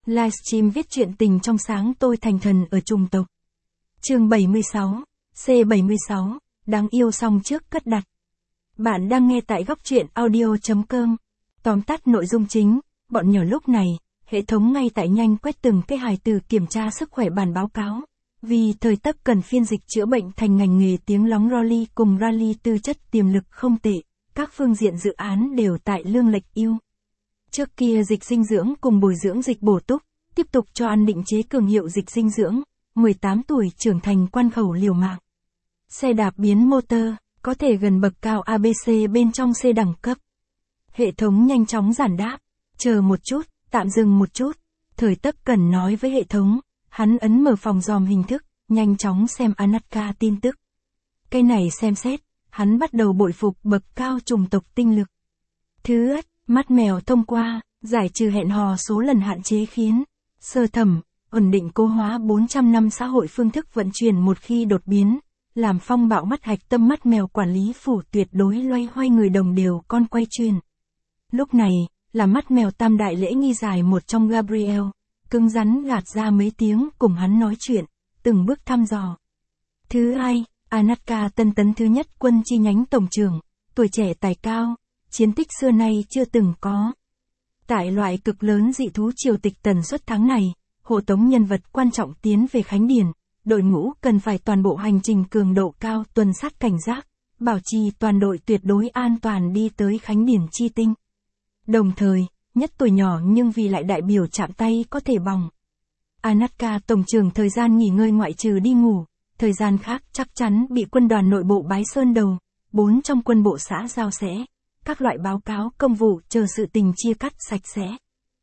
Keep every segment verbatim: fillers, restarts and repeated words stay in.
Livestream viết chuyện tình trong sáng tôi thành thần ở trùng tộc. Chương bảy mươi sáu, C bảy mươi sáu, đáng yêu xong trước cất đặt. Bạn đang nghe tại góc truyện audio chấm com. Tóm tắt nội dung chính, bọn nhỏ lúc này, hệ thống ngay tại nhanh quét từng cái hài từ kiểm tra sức khỏe bản báo cáo. Vì thời tất cần phiên dịch chữa bệnh thành ngành nghề tiếng lóng Rolly cùng Rally tư chất tiềm lực không tệ, các phương diện dự án đều tại lương lệch ưu. Trước kia dịch dinh dưỡng cùng bồi dưỡng dịch bổ túc, tiếp tục cho ăn định chế cường hiệu dịch dinh dưỡng, mười tám tuổi trưởng thành quan khẩu liều mạng. Xe đạp biến motor, có thể gần bậc cao a bê xê bên trong C đẳng cấp. Hệ thống nhanh chóng giản đáp, chờ một chút, tạm dừng một chút. Thời tất cần nói với hệ thống, hắn ấn mở phòng dòm hình thức, nhanh chóng xem Anatka tin tức. Cái này xem xét, hắn bắt đầu bội phục bậc cao trùng tộc tinh lực. Thứ ất, mắt mèo thông qua, giải trừ hẹn hò số lần hạn chế khiến, sơ thẩm, ổn định cố hóa bốn trăm năm xã hội phương thức vận chuyển một khi đột biến, làm phong bạo mắt hạch tâm mắt mèo quản lý phủ tuyệt đối loay hoay người đồng đều con quay truyền. Lúc này, là mắt mèo tam đại lễ nghi giải một trong Gabriel, cứng rắn gạt ra mấy tiếng cùng hắn nói chuyện, từng bước thăm dò. Thứ hai, Anatka tân tấn thứ nhất quân chi nhánh tổng trưởng, tuổi trẻ tài cao, chiến tích xưa nay chưa từng có. Tại loại cực lớn dị thú triều tịch tần suất tháng này, hộ tống nhân vật quan trọng tiến về Khánh Điền, đội ngũ cần phải toàn bộ hành trình cường độ cao tuần sát cảnh giác, bảo trì toàn đội tuyệt đối an toàn đi tới Khánh Điền chi tinh. Đồng thời, nhất tuổi nhỏ nhưng vì lại đại biểu chạm tay có thể bỏng. Anatka tổng trưởng thời gian nghỉ ngơi ngoại trừ đi ngủ, thời gian khác chắc chắn bị quân đoàn nội bộ bái sơn đầu, bốn trong quân bộ xã giao sẽ, các loại báo cáo công vụ chờ sự tình chia cắt sạch sẽ.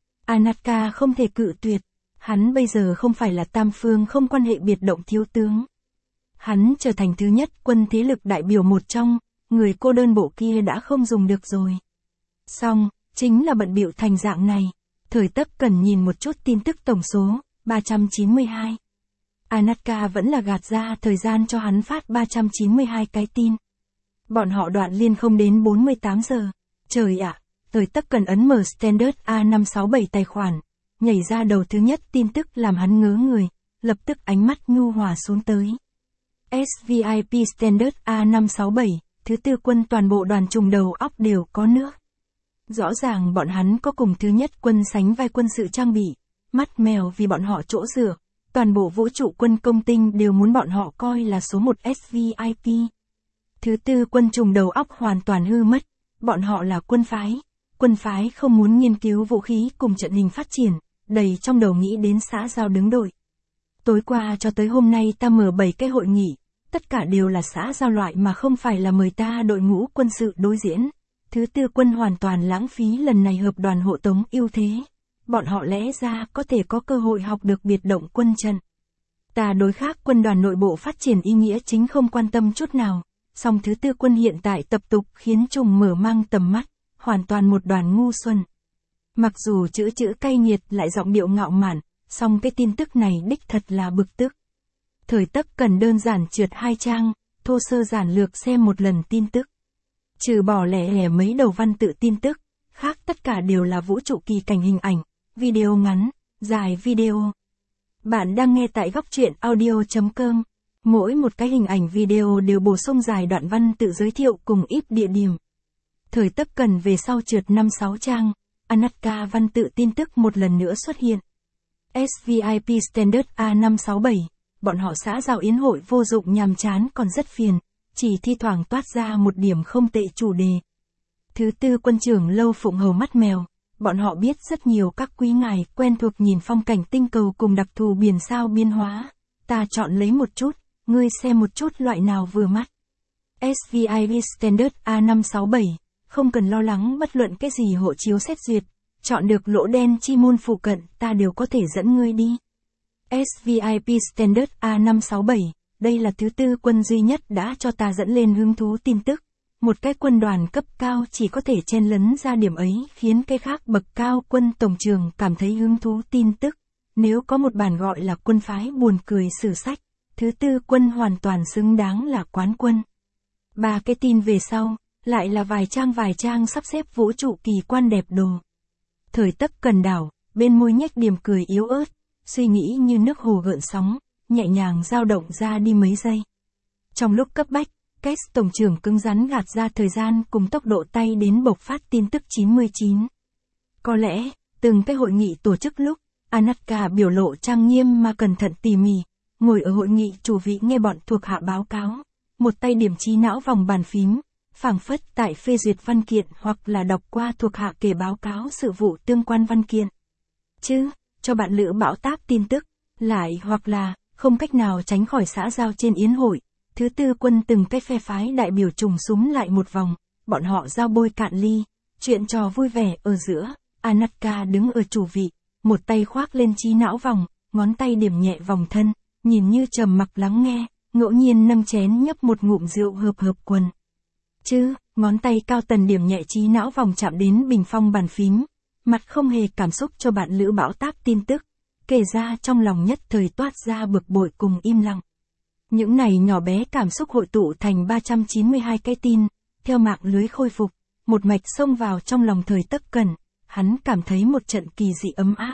Anatka không thể cự tuyệt, hắn bây giờ không phải là tam phương không quan hệ biệt động thiếu tướng. Hắn trở thành thứ nhất quân thế lực đại biểu một trong, người cô đơn bộ kia đã không dùng được rồi. Xong, chính là bận bịu thành dạng này, thời tất cần nhìn một chút tin tức tổng số, ba trăm chín mươi hai. Anatka vẫn là gạt ra thời gian cho hắn phát ba trăm chín mươi hai cái tin. Bọn họ đoạn liên không đến bốn mươi tám giờ. Trời ạ, thời tất cần ấn mở Standard A năm sáu bảy tài khoản, nhảy ra đầu thứ nhất tin tức làm hắn ngớ người, lập tức ánh mắt nhu hòa xuống tới. ét vê i pê Standard A năm sáu bảy, thứ tư quân toàn bộ đoàn trùng đầu óc đều có nước. Rõ ràng bọn hắn có cùng thứ nhất quân sánh vai quân sự trang bị, mắt mèo vì bọn họ chỗ dựa, toàn bộ vũ trụ quân công tinh đều muốn bọn họ coi là số một ét vê i pê. Thứ tư quân trùng đầu óc hoàn toàn hư mất, bọn họ là quân phái, quân phái không muốn nghiên cứu vũ khí cùng trận hình phát triển, đầy trong đầu nghĩ đến xã giao đứng đội. Tối qua cho tới hôm nay ta mở bảy cái hội nghị, tất cả đều là xã giao loại mà không phải là mời ta đội ngũ quân sự đối diễn. Thứ tư quân hoàn toàn lãng phí lần này hợp đoàn hộ tống ưu thế. Bọn họ lẽ ra có thể có cơ hội học được biệt động quân trận. Ta đối khác quân đoàn nội bộ phát triển ý nghĩa chính không quan tâm chút nào. Song thứ tư quân hiện tại tập tục khiến trùng mở mang tầm mắt, hoàn toàn một đoàn ngu xuân. Mặc dù chữ chữ cay nghiệt lại giọng điệu ngạo mạn, song cái tin tức này đích thật là bực tức. Thời tất cần đơn giản trượt hai trang, thô sơ giản lược xem một lần tin tức. Trừ bỏ lẻ lẻ mấy đầu văn tự tin tức, khác tất cả đều là vũ trụ kỳ cảnh hình ảnh, video ngắn, dài video. Bạn đang nghe tại góc truyện audio chấm com. Mỗi một cái hình ảnh video đều bổ sung dài đoạn văn tự giới thiệu cùng ít địa điểm. Thời tất cần về sau trượt năm sáu trang, Anatka văn tự tin tức một lần nữa xuất hiện. ét vê i pê Standard A năm sáu bảy, bọn họ xã giao yến hội vô dụng nhàm chán còn rất phiền, chỉ thi thoảng toát ra một điểm không tệ chủ đề. Thứ tư quân trưởng lâu phụng hầu mắt mèo, bọn họ biết rất nhiều các quý ngài quen thuộc nhìn phong cảnh tinh cầu cùng đặc thù biển sao biên hóa. Ta chọn lấy một chút, ngươi xem một chút loại nào vừa mắt. ét vê i pê Standard A năm sáu bảy, không cần lo lắng bất luận cái gì hộ chiếu xét duyệt, chọn được lỗ đen chi môn phụ cận ta đều có thể dẫn ngươi đi. ét vê i pê Standard A năm sáu bảy, đây là thứ tư quân duy nhất đã cho ta dẫn lên hứng thú tin tức. Một cái quân đoàn cấp cao chỉ có thể chen lấn ra điểm ấy khiến cái khác bậc cao quân tổng trường cảm thấy hứng thú tin tức. Nếu có một bản gọi là quân phái buồn cười sử sách, thứ tư quân hoàn toàn xứng đáng là quán quân. Ba cái tin về sau, lại là vài trang vài trang sắp xếp vũ trụ kỳ quan đẹp đồ. Thời tất cần đảo, bên môi nhếch điểm cười yếu ớt, suy nghĩ như nước hồ gợn sóng, nhẹ nhàng dao động ra đi mấy giây. Trong lúc cấp bách, Case tổng trưởng cứng rắn gạt ra thời gian cùng tốc độ tay đến bộc phát tin tức chín mươi chín. Có lẽ, từng cái hội nghị tổ chức lúc, Anatka biểu lộ trang nghiêm mà cẩn thận tỉ mỉ, ngồi ở hội nghị chủ vị nghe bọn thuộc hạ báo cáo, một tay điểm trí não vòng bàn phím, phảng phất tại phê duyệt văn kiện hoặc là đọc qua thuộc hạ kể báo cáo sự vụ tương quan văn kiện. Chứ, cho bạn lữ bão táp tin tức, lại hoặc là, không cách nào tránh khỏi xã giao trên yến hội, thứ tư quân từng cái phe phái đại biểu trùng súm lại một vòng, bọn họ giao bôi cạn ly, chuyện trò vui vẻ ở giữa, Anatka đứng ở chủ vị, một tay khoác lên trí não vòng, ngón tay điểm nhẹ vòng thân, nhìn như trầm mặc lắng nghe, ngẫu nhiên nâng chén nhấp một ngụm rượu hợp hợp quần. Chứ, ngón tay cao tần điểm nhẹ trí não vòng chạm đến bình phong bàn phím, mặt không hề cảm xúc cho bạn lữ bão táp tin tức, kể ra trong lòng nhất thời toát ra bực bội cùng im lặng. Những này nhỏ bé cảm xúc hội tụ thành ba trăm chín mươi hai cái tin, theo mạng lưới khôi phục, một mạch xông vào trong lòng Thời Tấc Cẩn, hắn cảm thấy một trận kỳ dị ấm áp.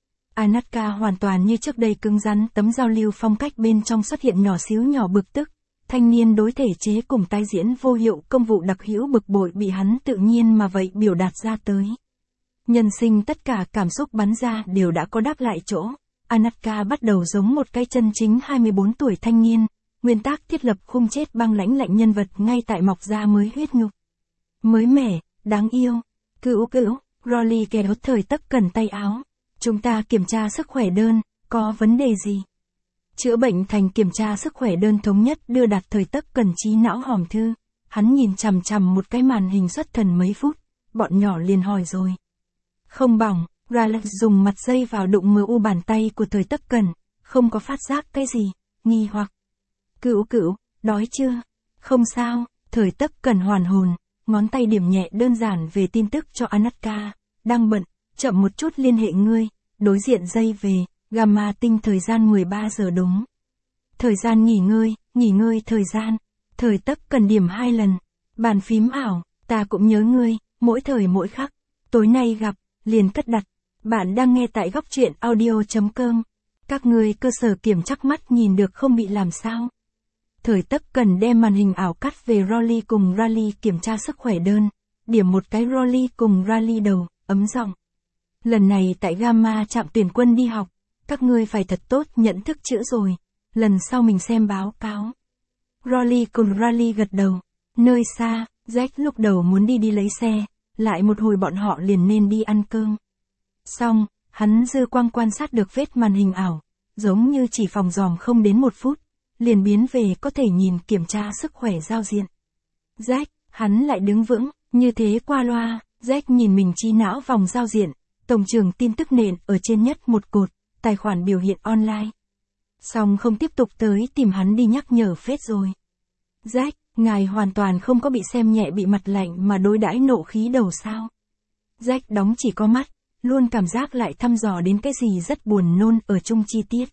Anatka hoàn toàn như trước đây cứng rắn, tấm giao lưu phong cách bên trong xuất hiện nhỏ xíu nhỏ bực tức, thanh niên đối thể chế cùng tái diễn vô hiệu công vụ đặc hữu bực bội bị hắn tự nhiên mà vậy biểu đạt ra tới. Nhân sinh tất cả cảm xúc bắn ra đều đã có đáp lại chỗ. Anatka bắt đầu giống một cái chân chính hai mươi bốn tuổi thanh niên, nguyên tắc thiết lập khung chết băng lãnh lạnh nhân vật ngay tại mọc ra mới huyết nhục. Mới mẻ, đáng yêu, cữu cữu, Rolly kéo Thời Tấc Cẩn tay áo. Chúng ta kiểm tra sức khỏe đơn, có vấn đề gì? Chữa bệnh thành kiểm tra sức khỏe đơn thống nhất đưa đặt Thời Tấc Cẩn trí não hòm thư. Hắn nhìn chằm chằm một cái màn hình xuất thần mấy phút, bọn nhỏ liền hỏi rồi. Không bỏng, Raleigh dùng mặt dây vào đụng mờ u bàn tay của Thời Tấc Cẩn, không có phát giác cái gì, nghi hoặc. Cữu cữu, đói chưa? Không sao, Thời Tấc Cẩn hoàn hồn, ngón tay điểm nhẹ đơn giản về tin tức cho Anatka, đang bận, chậm một chút liên hệ ngươi, đối diện dây về, gamma tinh thời gian mười ba giờ đúng. Thời gian nghỉ ngơi, nghỉ ngơi thời gian, Thời Tấc Cẩn điểm hai lần, bàn phím ảo, ta cũng nhớ ngươi, mỗi thời mỗi khắc, tối nay gặp, liền cất đặt. Bạn đang nghe tại góc truyện audio chấm com. Các ngươi cơ sở kiểm chắc mắt nhìn được không bị làm sao. Thời Tấc Cẩn đem màn hình ảo cắt về Rolly cùng Rally kiểm tra sức khỏe đơn, điểm một cái Rolly cùng Rally đầu, ấm giọng. Lần này tại Gamma trạm tuyển quân đi học, các ngươi phải thật tốt nhận thức chữ rồi, lần sau mình xem báo cáo. Rolly cùng Rally gật đầu, nơi xa, Jack lúc đầu muốn đi đi lấy xe, lại một hồi bọn họ liền nên đi ăn cơm. Xong, hắn dư quang quan sát được vết màn hình ảo, giống như chỉ phòng dòm không đến một phút, liền biến về có thể nhìn kiểm tra sức khỏe giao diện. Jack, hắn lại đứng vững, như thế qua loa, Jack nhìn mình trí não vòng giao diện, tổng trưởng tin tức nền ở trên nhất một cột, tài khoản biểu hiện online. Xong không tiếp tục tới tìm hắn đi nhắc nhở phết rồi. Jack, ngài hoàn toàn không có bị xem nhẹ bị mặt lạnh mà đối đãi nộ khí đầu sao. Jack đóng chỉ có mắt, luôn cảm giác lại thăm dò đến cái gì rất buồn nôn ở chung chi tiết.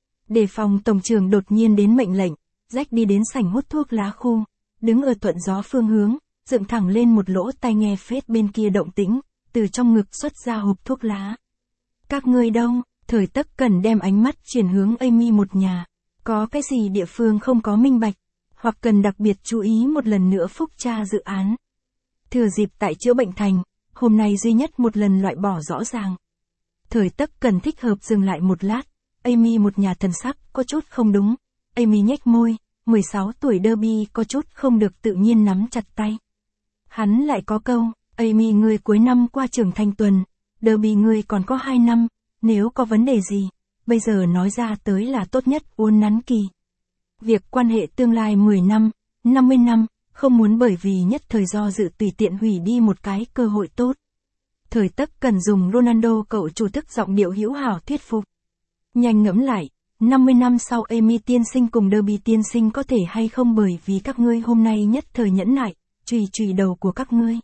Đề phòng tổng trưởng đột nhiên đến mệnh lệnh, Jack đi đến sảnh hút thuốc lá khu, đứng ở thuận gió phương hướng, dựng thẳng lên một lỗ tai nghe phết bên kia động tĩnh, từ trong ngực xuất ra hộp thuốc lá. Các ngươi đâu? Thời Tấc Cẩn đem ánh mắt chuyển hướng Amy một nhà. Có cái gì địa phương không có minh bạch, hoặc cần đặc biệt chú ý một lần nữa phúc tra dự án. Thừa dịp tại chữa bệnh thành, hôm nay duy nhất một lần loại bỏ rõ ràng. Thời Tấc Cẩn thích hợp dừng lại một lát, Amy một nhà thần sắc có chút không đúng. Amy nhếch môi, mười sáu tuổi Derby có chút không được tự nhiên nắm chặt tay. Hắn lại có câu, Amy ngươi cuối năm qua trưởng thành tuần, Derby ngươi còn có hai năm, nếu có vấn đề gì, bây giờ nói ra tới là tốt nhất uốn nắn kỳ. Việc quan hệ tương lai mười năm, năm mươi năm, không muốn bởi vì nhất thời do dự tùy tiện hủy đi một cái cơ hội tốt. Thời Tấc Cẩn dùng Ronaldo cậu chủ thức giọng điệu hữu hảo thuyết phục. Nhanh ngẫm lại, năm mươi năm sau Amy tiên sinh cùng Derby tiên sinh có thể hay không bởi vì các ngươi hôm nay nhất thời nhẫn nại, chùy chùy đầu của các ngươi.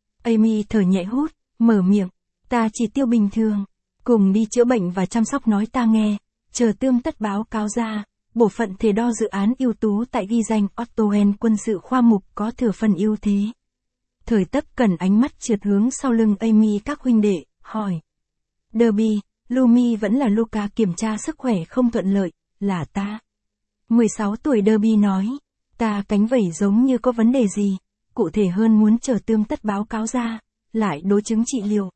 Amy thở nhẹ hút, mở miệng, ta chỉ tiêu bình thường, cùng đi chữa bệnh và chăm sóc nói ta nghe, chờ tương tất báo cáo ra, bộ phận thể đo dự án ưu tú tại ghi danh Ottoen quân sự khoa mục có thừa phần ưu thế. Thời Tấc Cẩn ánh mắt trượt hướng sau lưng Amy các huynh đệ, hỏi. Derby, Lumi vẫn là Luka kiểm tra sức khỏe không thuận lợi, là ta. mười sáu tuổi Derby nói, ta cánh vẩy giống như có vấn đề gì, cụ thể hơn muốn chờ tươm tất báo cáo ra, lại đối chứng trị liệu.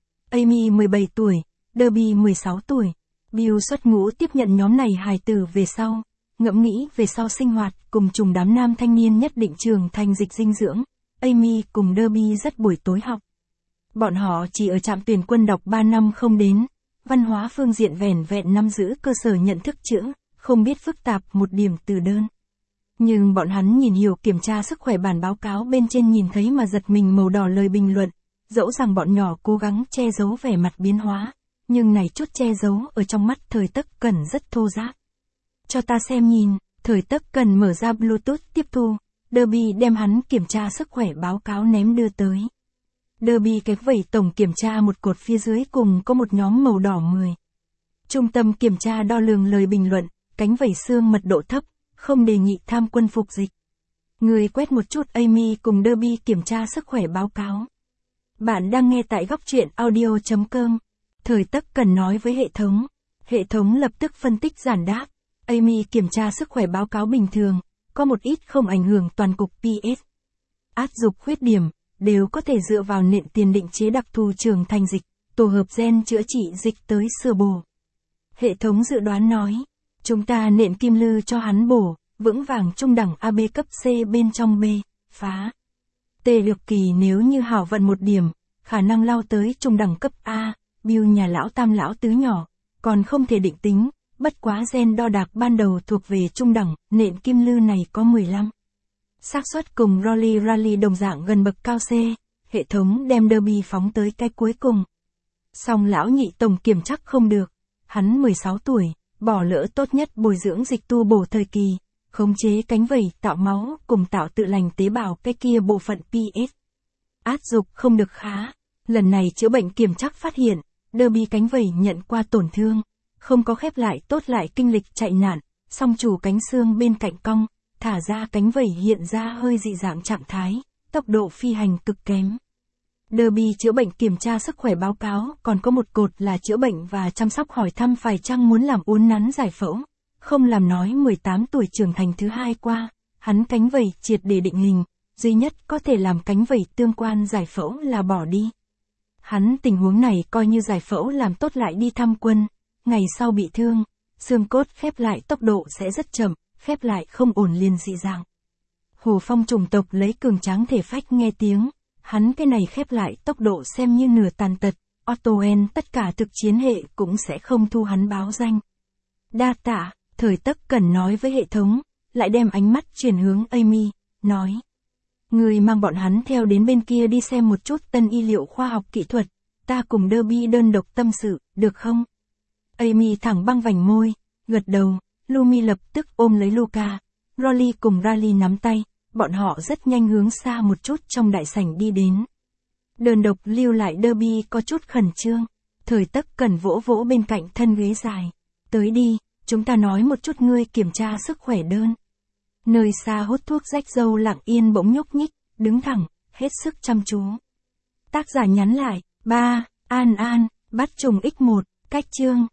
Amy mười bảy tuổi, Derby mười sáu tuổi, Bill xuất ngũ tiếp nhận nhóm này hài tử về sau, ngẫm nghĩ về sau sinh hoạt cùng trùng đám nam thanh niên nhất định trưởng thành dịch dinh dưỡng, Amy cùng Derby rất buổi tối học. Bọn họ chỉ ở trạm tuyển quân đọc ba năm không đến, văn hóa phương diện vẻn vẹn nắm giữ cơ sở nhận thức chữ, không biết phức tạp một điểm từ đơn. Nhưng bọn hắn nhìn hiểu kiểm tra sức khỏe bản báo cáo bên trên nhìn thấy mà giật mình màu đỏ lời bình luận, dẫu rằng bọn nhỏ cố gắng che giấu vẻ mặt biến hóa, nhưng này chút che giấu ở trong mắt Thời Tấc Cẩn rất thô ráp. Cho ta xem nhìn, Thời Tấc Cẩn mở ra Bluetooth tiếp thu, Derby đem hắn kiểm tra sức khỏe báo cáo ném đưa tới. Derby cái vẩy tổng kiểm tra một cột phía dưới cùng có một nhóm màu đỏ mười. Trung tâm kiểm tra đo lường lời bình luận, cánh vẩy xương mật độ thấp, không đề nghị tham quân phục dịch. Người quét một chút Amy cùng Derby kiểm tra sức khỏe báo cáo. Bạn đang nghe tại góc truyện audio chấm com. Thời Tấc Cẩn nói với hệ thống. Hệ thống lập tức phân tích giản đáp. Amy kiểm tra sức khỏe báo cáo bình thường, có một ít không ảnh hưởng toàn cục pê ét. Áp dụng khuyết điểm, đều có thể dựa vào nền tiền định chế đặc thù trưởng thành dịch, tổ hợp gen chữa trị dịch tới sửa bổ. Hệ thống dự đoán nói, chúng ta nện kim lư cho hắn bổ, vững vàng trung đẳng a bê cấp C bên trong B, phá. T lược kỳ nếu như hảo vận một điểm, khả năng lao tới trung đẳng cấp A, Bill nhà lão tam lão tứ nhỏ, còn không thể định tính, bất quá gen đo đạc ban đầu thuộc về trung đẳng, nện kim lư này có mười lăm. Xác suất cùng Rolly Rally đồng dạng gần bậc cao C, hệ thống đem Derby phóng tới cái cuối cùng. Song lão nhị tổng kiểm chắc không được, hắn mười sáu tuổi, bỏ lỡ tốt nhất bồi dưỡng dịch tu bổ thời kỳ, khống chế cánh vẩy tạo máu cùng tạo tự lành tế bào cái kia bộ phận pê ét. Át dục không được khá, lần này chữa bệnh kiểm chắc phát hiện, Derby cánh vẩy nhận qua tổn thương, không có khép lại tốt lại kinh lịch chạy nạn, song chủ cánh xương bên cạnh cong, thả ra cánh vẩy hiện ra hơi dị dạng trạng thái, tốc độ phi hành cực kém. Derby chữa bệnh kiểm tra sức khỏe báo cáo còn có một cột là chữa bệnh và chăm sóc hỏi thăm phải chăng muốn làm uốn nắn giải phẫu, không làm nói mười tám tuổi trưởng thành thứ hai qua, hắn cánh vẩy triệt để định hình, duy nhất có thể làm cánh vẩy tương quan giải phẫu là bỏ đi. Hắn tình huống này coi như giải phẫu làm tốt lại đi thăm quân, ngày sau bị thương, xương cốt khép lại tốc độ sẽ rất chậm, khép lại không ổn liền dị dạng. Hồ Phong chủng tộc lấy cường tráng thể phách nghe tiếng, hắn cái này khép lại tốc độ xem như nửa tàn tật, Ottoen tất cả thực chiến hệ cũng sẽ không thu hắn báo danh. Đa tạ, Thời Tấc Cẩn nói với hệ thống, lại đem ánh mắt chuyển hướng Amy, nói. Người mang bọn hắn theo đến bên kia đi xem một chút tân y liệu khoa học kỹ thuật, ta cùng Derby đơn độc tâm sự, được không? Amy thẳng băng vành môi, gật đầu, Lumi lập tức ôm lấy Luka, Rolly cùng Rally nắm tay, bọn họ rất nhanh hướng xa một chút trong đại sảnh đi đến. Đơn độc lưu lại Derby có chút khẩn trương, Thời Tấc Cẩn vỗ vỗ bên cạnh thân ghế dài. Tới đi, chúng ta nói một chút ngươi kiểm tra sức khỏe đơn. Nơi xa hút thuốc rách râu lặng yên bỗng nhúc nhích, đứng thẳng, hết sức chăm chú. Tác giả nhắn lại, ba, An An, bắt trùng x một, cách chương.